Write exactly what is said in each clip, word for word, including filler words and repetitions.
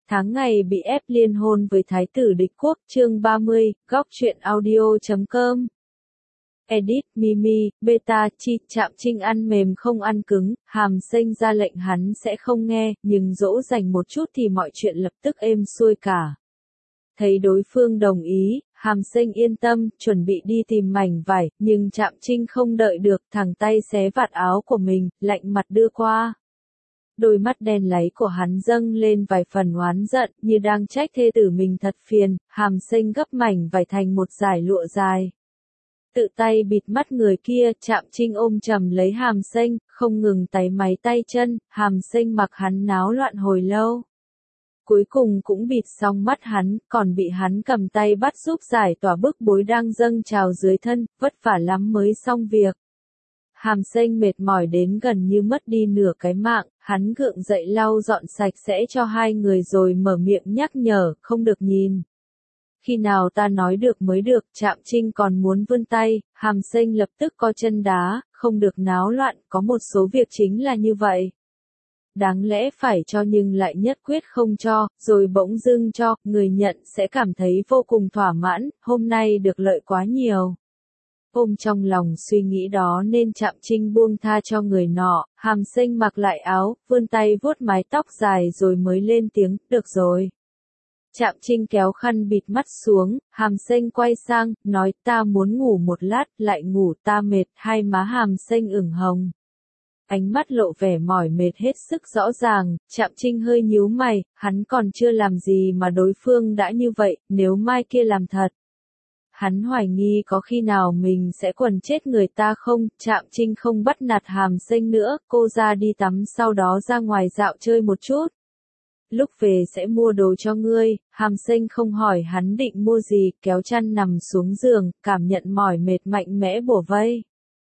tháng ngày bị ép liên hôn với thái tử địch quốc, chương ba mươi, góc truyện audio chấm com. Edit, Mimi, Beta, Chi, Trạm Trinh ăn mềm không ăn cứng, Hàm Xanh ra lệnh hắn sẽ không nghe, nhưng dỗ dành một chút thì mọi chuyện lập tức êm xuôi cả. Thấy đối phương đồng ý, Hàm Xanh yên tâm, chuẩn bị đi tìm mảnh vải, nhưng Trạm Trinh không đợi được, thẳng tay xé vạt áo của mình, lạnh mặt đưa qua. Đôi mắt đen láy của hắn dâng lên vài phần oán giận, như đang trách thê tử mình thật phiền. Hàm Xanh gấp mảnh vải thành một dải lụa dài. Tự tay bịt mắt người kia, Trạm Trinh ôm chầm lấy Hàm Xanh, không ngừng táy máy tay chân. Hàm Xanh mặc hắn náo loạn hồi lâu. Cuối cùng cũng bịt xong mắt hắn, còn bị hắn cầm tay bắt giúp giải tỏa bức bối đang dâng trào dưới thân, vất vả lắm mới xong việc. Hàm Xanh mệt mỏi đến gần như mất đi nửa cái mạng, hắn gượng dậy lau dọn sạch sẽ cho hai người rồi mở miệng nhắc nhở, không được nhìn. Khi nào ta nói được mới được, Trạm Trinh còn muốn vươn tay, Hàm Xanh lập tức co chân đá, không được náo loạn, có một số việc chính là như vậy. Đáng lẽ phải cho nhưng lại nhất quyết không cho, rồi bỗng dưng cho, người nhận sẽ cảm thấy vô cùng thỏa mãn, hôm nay được lợi quá nhiều. Ôm trong lòng suy nghĩ đó nên Trạm Trinh buông tha cho người nọ, Hàm Xanh mặc lại áo, vươn tay vuốt mái tóc dài rồi mới lên tiếng, được rồi. Trạm Trinh kéo khăn bịt mắt xuống, Hàm Xanh quay sang, nói ta muốn ngủ một lát, lại ngủ ta mệt, hai má Hàm Xanh ửng hồng. Ánh mắt lộ vẻ mỏi mệt hết sức rõ ràng, Trạm Trinh hơi nhíu mày, hắn còn chưa làm gì mà đối phương đã như vậy, nếu mai kia làm thật. Hắn hoài nghi có khi nào mình sẽ quần chết người ta không, Trạm Trinh không bắt nạt Hàm Xanh nữa, cô ra đi tắm sau đó ra ngoài dạo chơi một chút. Lúc về sẽ mua đồ cho ngươi, Hàm Xanh không hỏi hắn định mua gì, kéo chăn nằm xuống giường, cảm nhận mỏi mệt mạnh mẽ bủa vây.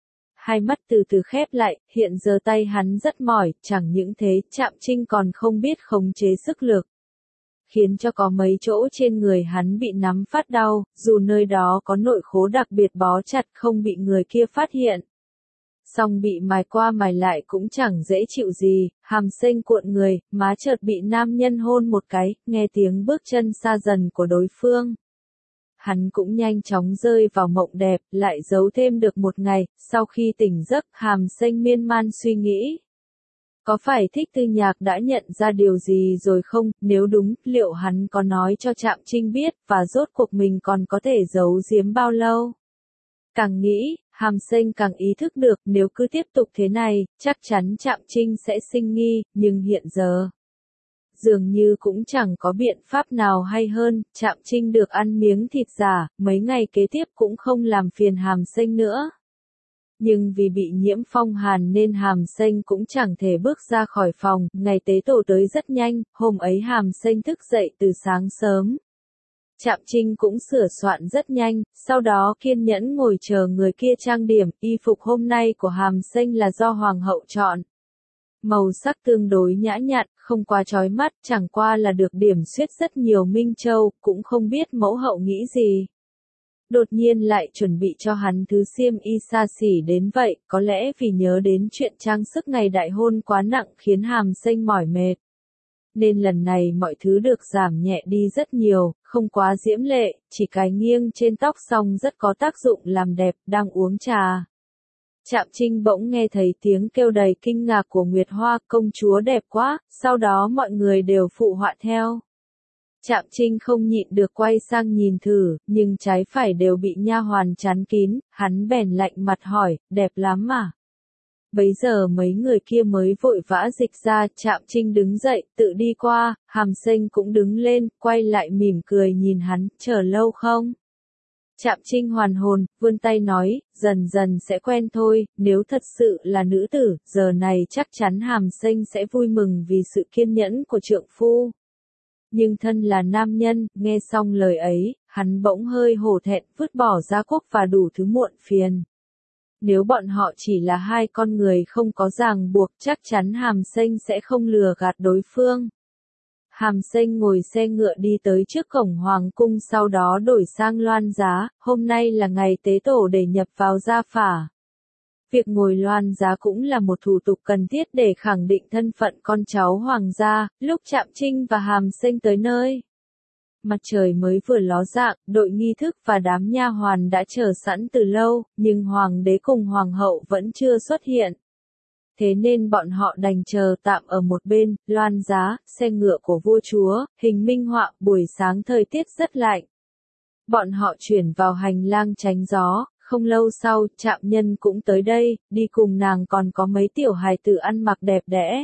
Hai mắt từ từ khép lại, hiện giờ tay hắn rất mỏi, chẳng những thế, Trạm Trinh còn không biết khống chế sức lực. Khiến cho có mấy chỗ trên người hắn bị nắm phát đau, dù nơi đó có nội khố đặc biệt bó chặt không bị người kia phát hiện. Song bị mài qua mài lại cũng chẳng dễ chịu gì, Hàm Xanh cuộn người, má chợt bị nam nhân hôn một cái, nghe tiếng bước chân xa dần của đối phương. Hắn cũng nhanh chóng rơi vào mộng đẹp, lại giấu thêm được một ngày, sau khi tỉnh giấc, Hàm Xanh miên man suy nghĩ. Có phải Thích Tư Nhạc đã nhận ra điều gì rồi không, nếu đúng, liệu hắn có nói cho Trạm Trinh biết, và rốt cuộc mình còn có thể giấu giếm bao lâu? Càng nghĩ, Hàm Xanh càng ý thức được, nếu cứ tiếp tục thế này, chắc chắn Trạm Trinh sẽ sinh nghi, nhưng hiện giờ dường như cũng chẳng có biện pháp nào hay hơn, Trạm Trinh được ăn miếng thịt giả, mấy ngày kế tiếp cũng không làm phiền Hàm Xanh nữa. Nhưng vì bị nhiễm phong hàn nên Hàm Xanh cũng chẳng thể bước ra khỏi phòng, ngày tế tổ tới rất nhanh, hôm ấy Hàm Xanh thức dậy từ sáng sớm. Trạm Trinh cũng sửa soạn rất nhanh, sau đó kiên nhẫn ngồi chờ người kia trang điểm, y phục hôm nay của Hàm Xanh là do Hoàng hậu chọn. Màu sắc tương đối nhã nhặn, không quá chói mắt, chẳng qua là được điểm xuyết rất nhiều minh châu, cũng không biết mẫu hậu nghĩ gì. Đột nhiên lại chuẩn bị cho hắn thứ xiêm y xa xỉ đến vậy, có lẽ vì nhớ đến chuyện trang sức ngày đại hôn quá nặng khiến Hàm Xanh mỏi mệt. Nên lần này mọi thứ được giảm nhẹ đi rất nhiều, không quá diễm lệ, chỉ cái nghiêng trên tóc xong rất có tác dụng làm đẹp, đang uống trà. Trạm Trinh bỗng nghe thấy tiếng kêu đầy kinh ngạc của Nguyệt Hoa, công chúa đẹp quá, sau đó mọi người đều phụ họa theo. Trạm Trinh không nhịn được quay sang nhìn thử, nhưng trái phải đều bị nha hoàn chắn kín, hắn bèn lạnh mặt hỏi, đẹp lắm mà. Bấy giờ mấy người kia mới vội vã dịch ra, Trạm Trinh đứng dậy, tự đi qua, Hàm Xanh cũng đứng lên, quay lại mỉm cười nhìn hắn, chờ lâu không? Trạm Trinh hoàn hồn, vươn tay nói, dần dần sẽ quen thôi, nếu thật sự là nữ tử, giờ này chắc chắn Hàm Xanh sẽ vui mừng vì sự kiên nhẫn của trượng phu. Nhưng thân là nam nhân, nghe xong lời ấy, hắn bỗng hơi hổ thẹn, vứt bỏ gia quốc và đủ thứ muộn phiền. Nếu bọn họ chỉ là hai con người không có ràng buộc, chắc chắn Hàm Xanh sẽ không lừa gạt đối phương. Hàm Xanh ngồi xe ngựa đi tới trước cổng hoàng cung, sau đó đổi sang loan giá, hôm nay là ngày tế tổ để nhập vào gia phả. Việc ngồi loan giá cũng là một thủ tục cần thiết để khẳng định thân phận con cháu hoàng gia. Lúc Trạm Trinh và Hàm Sinh tới nơi, mặt trời mới vừa ló dạng, đội nghi thức và đám nha hoàn đã chờ sẵn từ lâu, nhưng hoàng đế cùng hoàng hậu vẫn chưa xuất hiện. Thế nên bọn họ đành chờ tạm ở một bên. Loan giá, xe ngựa của vua chúa, hình minh họa. Buổi sáng thời tiết rất lạnh. Bọn họ chuyển vào hành lang tránh gió. Không lâu sau, Trạm Nhân cũng tới đây, đi cùng nàng còn có mấy tiểu hài tử ăn mặc đẹp đẽ.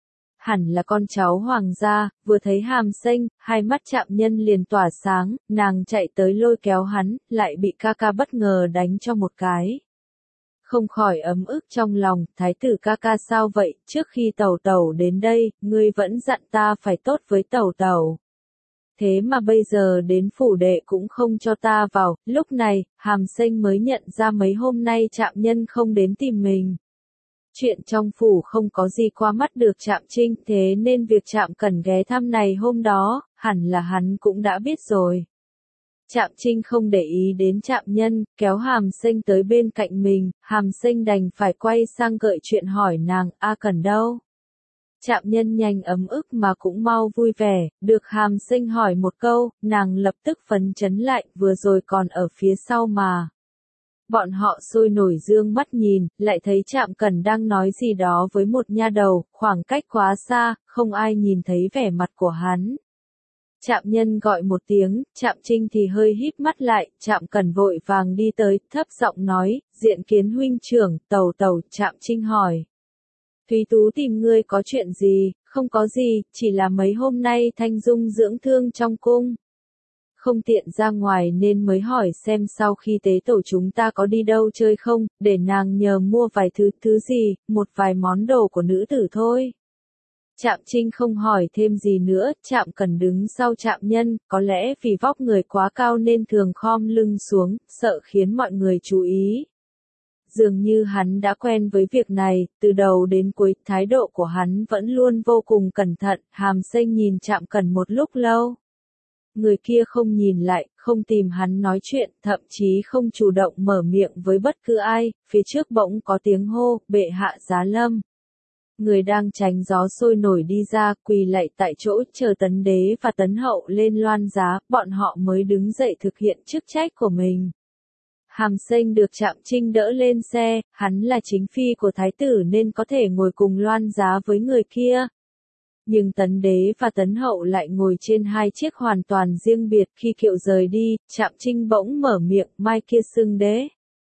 Hẳn là con cháu hoàng gia. Vừa thấy Hàm Sinh, hai mắt Trạm Nhân liền tỏa sáng, nàng chạy tới lôi kéo hắn, lại bị ca ca bất ngờ đánh cho một cái. Không khỏi ấm ức trong lòng. Thái tử ca ca sao vậy, trước khi tẩu tẩu đến đây, ngươi vẫn dặn ta phải tốt với tẩu tẩu. Thế mà bây giờ đến phủ đệ cũng không cho ta vào. Lúc này, Hàm Sinh mới nhận ra mấy hôm nay Trạm Nhân không đến tìm mình. Chuyện trong phủ không có gì qua mắt được Trạm Trinh, thế nên việc Trạm Cẩn ghé thăm này hôm đó, hẳn là hắn cũng đã biết rồi. Trạm Trinh không để ý đến Trạm Nhân, kéo Hàm Sinh tới bên cạnh mình. Hàm Sinh đành phải quay sang gợi chuyện hỏi nàng, A Cẩn đâu? Trạm Nhân nhanh ấm ức mà cũng mau vui vẻ, được Hàm Sinh hỏi một câu, nàng lập tức phấn chấn lại, vừa rồi còn ở phía sau mà. Bọn họ sôi nổi dương mắt nhìn, lại thấy Trạm Cẩn đang nói gì đó với một nha đầu, khoảng cách quá xa, không ai nhìn thấy vẻ mặt của hắn. Trạm Nhân gọi một tiếng, Trạm Trinh thì hơi híp mắt lại. Trạm Cẩn vội vàng đi tới, thấp giọng nói, diện kiến huynh trưởng. Tẩu tẩu. Trạm Trinh hỏi, Thúy Tú tìm ngươi có chuyện gì? Không có gì, chỉ là mấy hôm nay Thanh Dung dưỡng thương trong cung, không tiện ra ngoài nên mới hỏi xem sau khi tế tổ chúng ta có đi đâu chơi không, để nàng nhờ mua vài thứ. Thứ gì? Một vài món đồ của nữ tử thôi. Trạm Trinh không hỏi thêm gì nữa. Trạm Cẩn đứng sau Trạm Nhân, có lẽ vì vóc người quá cao nên thường khom lưng xuống, sợ khiến mọi người chú ý. Dường như hắn đã quen với việc này, từ đầu đến cuối, thái độ của hắn vẫn luôn vô cùng cẩn thận. Hàm Sinh nhìn Trạm Cẩn một lúc lâu. Người kia không nhìn lại, không tìm hắn nói chuyện, thậm chí không chủ động mở miệng với bất cứ ai. Phía trước bỗng có tiếng hô, bệ hạ giá lâm. Người đang tránh gió sôi nổi đi ra, quỳ lạy tại chỗ, chờ Tấn Đế và Tấn Hậu lên loan giá, bọn họ mới đứng dậy thực hiện chức trách của mình. Hàm Sinh được Trạm Trinh đỡ lên xe, hắn là chính phi của thái tử nên có thể ngồi cùng loan giá với người kia. Nhưng Tấn Đế và Tấn Hậu lại ngồi trên hai chiếc hoàn toàn riêng biệt. Khi kiệu rời đi, Trạm Trinh bỗng mở miệng, mai kia xưng đế.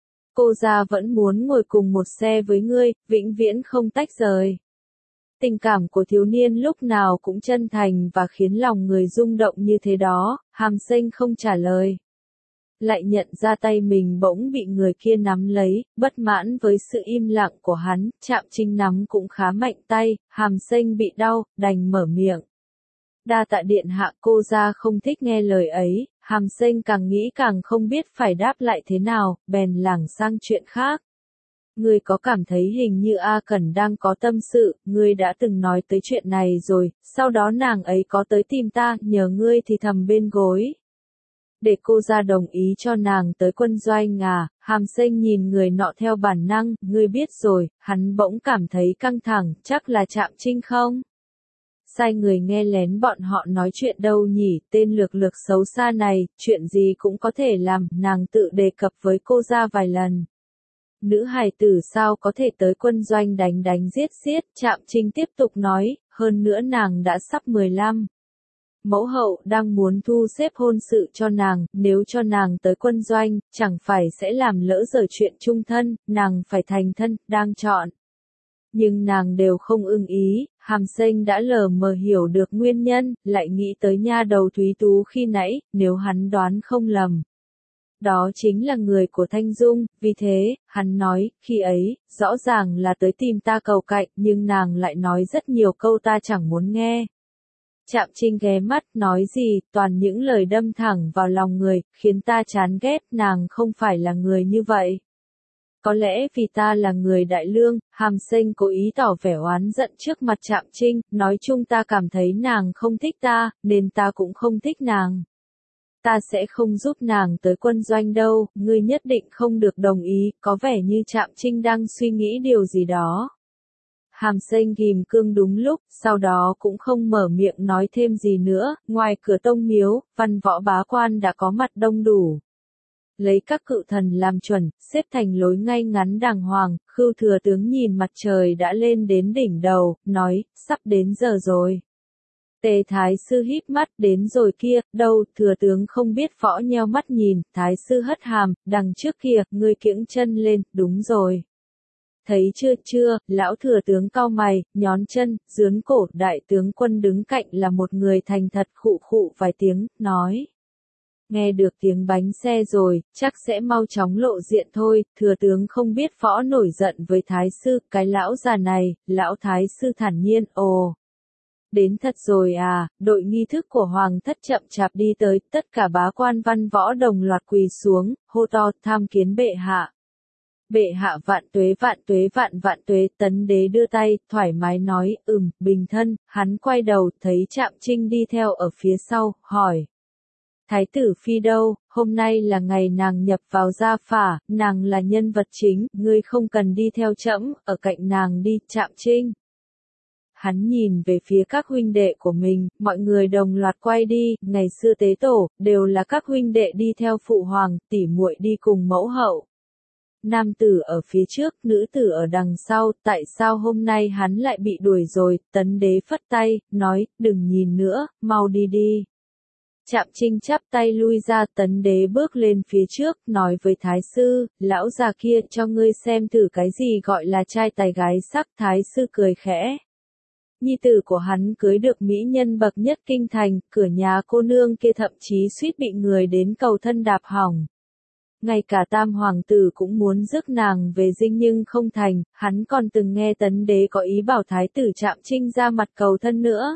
Cô gia vẫn muốn ngồi cùng một xe với ngươi, vĩnh viễn không tách rời. Tình cảm của thiếu niên lúc nào cũng chân thành và khiến lòng người rung động như thế đó. Hàm Sinh không trả lời. Lại nhận ra tay mình bỗng bị người kia nắm lấy, bất mãn với sự im lặng của hắn. Trạm Trinh nắm cũng khá mạnh tay, Hàm Sinh bị đau, đành mở miệng. Đa tạ điện hạ. Cô gia không thích nghe lời ấy. Hàm Sinh càng nghĩ càng không biết phải đáp lại thế nào, bèn lảng sang chuyện khác. Ngươi có cảm thấy hình như A Cẩn đang có tâm sự, ngươi đã từng nói tới chuyện này rồi, sau đó nàng ấy có tới tìm ta, nhờ ngươi thì thầm bên gối. Để cô gia đồng ý cho nàng tới quân doanh à? Hàm Sinh nhìn người nọ theo bản năng, ngươi biết rồi. Hắn bỗng cảm thấy căng thẳng, chắc là Trạm Trinh không? Sai người nghe lén bọn họ nói chuyện đâu nhỉ? Tên lược lược xấu xa này, chuyện gì cũng có thể làm. Nàng tự đề cập với cô gia vài lần. Nữ hài tử sao có thể tới quân doanh đánh đánh giết giết? Trạm Trinh tiếp tục nói, hơn nữa nàng đã sắp mười lăm. Mẫu hậu đang muốn thu xếp hôn sự cho nàng, nếu cho nàng tới quân doanh, chẳng phải sẽ làm lỡ dở chuyện chung thân, nàng phải thành thân, đang chọn. Nhưng nàng đều không ưng ý. Hàm Sinh đã lờ mờ hiểu được nguyên nhân, lại nghĩ tới nha đầu Thúy Tú khi nãy, nếu hắn đoán không lầm. Đó chính là người của Thanh Dung, vì thế, hắn nói, khi ấy, rõ ràng là tới tìm ta cầu cạnh, nhưng nàng lại nói rất nhiều câu ta chẳng muốn nghe. Trạm Trinh ghé mắt, nói gì, toàn những lời đâm thẳng vào lòng người, khiến ta chán ghét. Nàng không phải là người như vậy. Có lẽ vì ta là người đại lương. Hàm Sinh cố ý tỏ vẻ oán giận trước mặt Trạm Trinh, nói chung ta cảm thấy nàng không thích ta, nên ta cũng không thích nàng. ta sẽ không giúp nàng tới quân doanh đâu, ngươi nhất định không được đồng ý, có vẻ như Trạm Trinh đang suy nghĩ điều gì đó. Hàm Xanh ghim cương đúng lúc, sau đó cũng không mở miệng nói thêm gì nữa, ngoài cửa tông miếu, văn võ bá quan đã có mặt đông đủ. Lấy các cự thần làm chuẩn, xếp thành lối ngay ngắn đàng hoàng, Khưu thừa tướng nhìn mặt trời đã lên đến đỉnh đầu, nói, sắp đến giờ rồi. Tề thái sư híp mắt, đến rồi kia, đâu, thừa tướng không biết võ nheo mắt nhìn, thái sư hất hàm, đằng trước kia, ngươi kiễng chân lên, đúng rồi. Thấy chưa chưa, lão thừa tướng cau mày, nhón chân, dướn cổ, đại tướng quân đứng cạnh là một người thành thật khụ khụ vài tiếng, nói. Nghe được tiếng bánh xe rồi, chắc sẽ mau chóng lộ diện thôi, thừa tướng không biết võ nổi giận với thái sư, cái lão già này, lão thái sư thản nhiên, ồ. Đến thật rồi à, đội nghi thức của hoàng thất chậm chạp đi tới, tất cả bá quan văn võ đồng loạt quỳ xuống, hô to, tham kiến bệ hạ. Bệ hạ vạn tuế vạn tuế vạn vạn tuế, tấn đế đưa tay, thoải mái nói, ừm, bình thân, hắn quay đầu, thấy Trạm Trinh đi theo ở phía sau, hỏi. Thái tử phi đâu, hôm nay là ngày nàng nhập vào gia phả, nàng là nhân vật chính, ngươi không cần đi theo trẫm, ở cạnh nàng đi, Trạm Trinh. Hắn nhìn về phía các huynh đệ của mình, mọi người đồng loạt quay đi, ngày xưa tế tổ, đều là các huynh đệ đi theo phụ hoàng, tỉ muội đi cùng mẫu hậu. Nam tử ở phía trước, nữ tử ở đằng sau, tại sao hôm nay hắn lại bị đuổi rồi, tấn đế phất tay, nói, đừng nhìn nữa, mau đi đi. Trạm Trinh chắp tay lui ra, tấn đế bước lên phía trước, nói với thái sư, lão già kia cho ngươi xem thử cái gì gọi là trai tài gái sắc, thái sư cười khẽ. Nhi tử của hắn cưới được mỹ nhân bậc nhất kinh thành, cửa nhà cô nương kia thậm chí suýt bị người đến cầu thân đạp hỏng. Ngay cả tam hoàng tử cũng muốn rước nàng về dinh nhưng không thành, hắn còn từng nghe tấn đế có ý bảo thái tử Trạm Trinh ra mặt cầu thân nữa.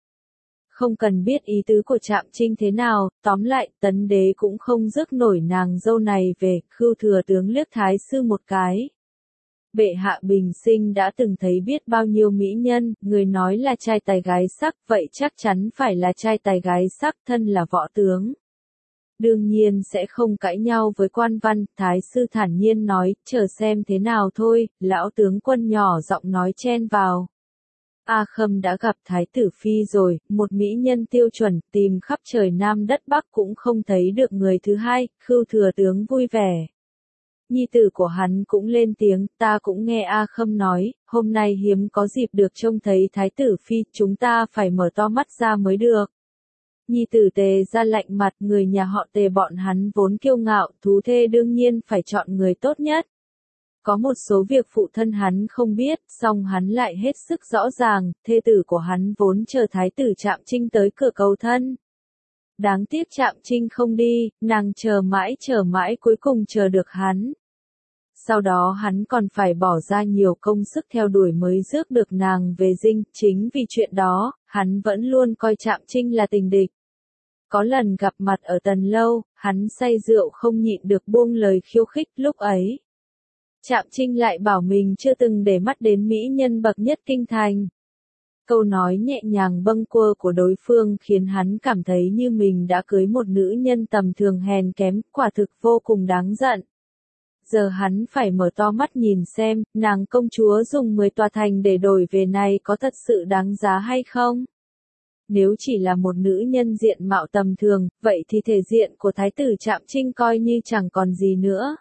Không cần biết ý tứ của Trạm Trinh thế nào, tóm lại, tấn đế cũng không rước nổi nàng dâu này về, Khưu thừa tướng liếc thái sư một cái. Bệ hạ bình sinh đã từng thấy biết bao nhiêu mỹ nhân, người nói là trai tài gái sắc, vậy chắc chắn phải là trai tài gái sắc, thân là võ tướng. Đương nhiên sẽ không cãi nhau với quan văn, thái sư thản nhiên nói, chờ xem thế nào thôi, lão tướng quân nhỏ giọng nói chen vào. A Khâm đã gặp thái tử phi rồi, một mỹ nhân tiêu chuẩn, tìm khắp trời Nam đất Bắc cũng không thấy được người thứ hai, Khưu thừa tướng vui vẻ. Nhi tử của hắn cũng lên tiếng, ta cũng nghe A Khâm nói, hôm nay hiếm có dịp được trông thấy thái tử phi, chúng ta phải mở to mắt ra mới được. Nhi tử Tề ra lạnh mặt, người nhà họ Tề bọn hắn vốn kiêu ngạo, thú thê đương nhiên phải chọn người tốt nhất. Có một số việc phụ thân hắn không biết, song hắn lại hết sức rõ ràng, thê tử của hắn vốn chờ thái tử Trạm Trinh tới cửa cầu thân. Đáng tiếc Trạm Trinh không đi, nàng chờ mãi chờ mãi cuối cùng chờ được hắn. Sau đó hắn còn phải bỏ ra nhiều công sức theo đuổi mới rước được nàng về dinh, chính vì chuyện đó, hắn vẫn luôn coi Trạm Trinh là tình địch. Có lần gặp mặt ở Tần Lâu, hắn say rượu không nhịn được buông lời khiêu khích lúc ấy. Trạm Trinh lại bảo mình chưa từng để mắt đến mỹ nhân bậc nhất kinh thành. Câu nói nhẹ nhàng bâng quơ của đối phương khiến hắn cảm thấy như mình đã cưới một nữ nhân tầm thường hèn kém, quả thực vô cùng đáng giận. Giờ hắn phải mở to mắt nhìn xem, nàng công chúa dùng mười tòa thành để đổi về này có thật sự đáng giá hay không? Nếu chỉ là một nữ nhân diện mạo tầm thường, vậy thì thể diện của thái tử Trạm Trinh coi như chẳng còn gì nữa.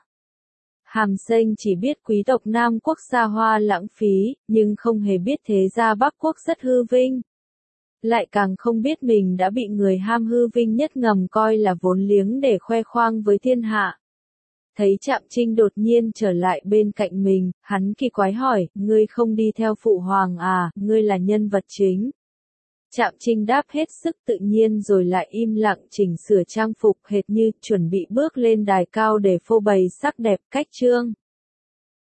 Hàm Xanh chỉ biết quý tộc Nam Quốc xa hoa lãng phí, nhưng không hề biết thế gia Bắc Quốc rất hư vinh. Lại càng không biết mình đã bị người ham hư vinh nhất ngầm coi là vốn liếng để khoe khoang với thiên hạ. Thấy Trạm Trinh đột nhiên trở lại bên cạnh mình, hắn kỳ quái hỏi, ngươi không đi theo phụ hoàng à, ngươi là nhân vật chính. Trạm Trinh đáp hết sức tự nhiên rồi lại im lặng chỉnh sửa trang phục hệt như chuẩn bị bước lên đài cao để phô bày sắc đẹp cách trương.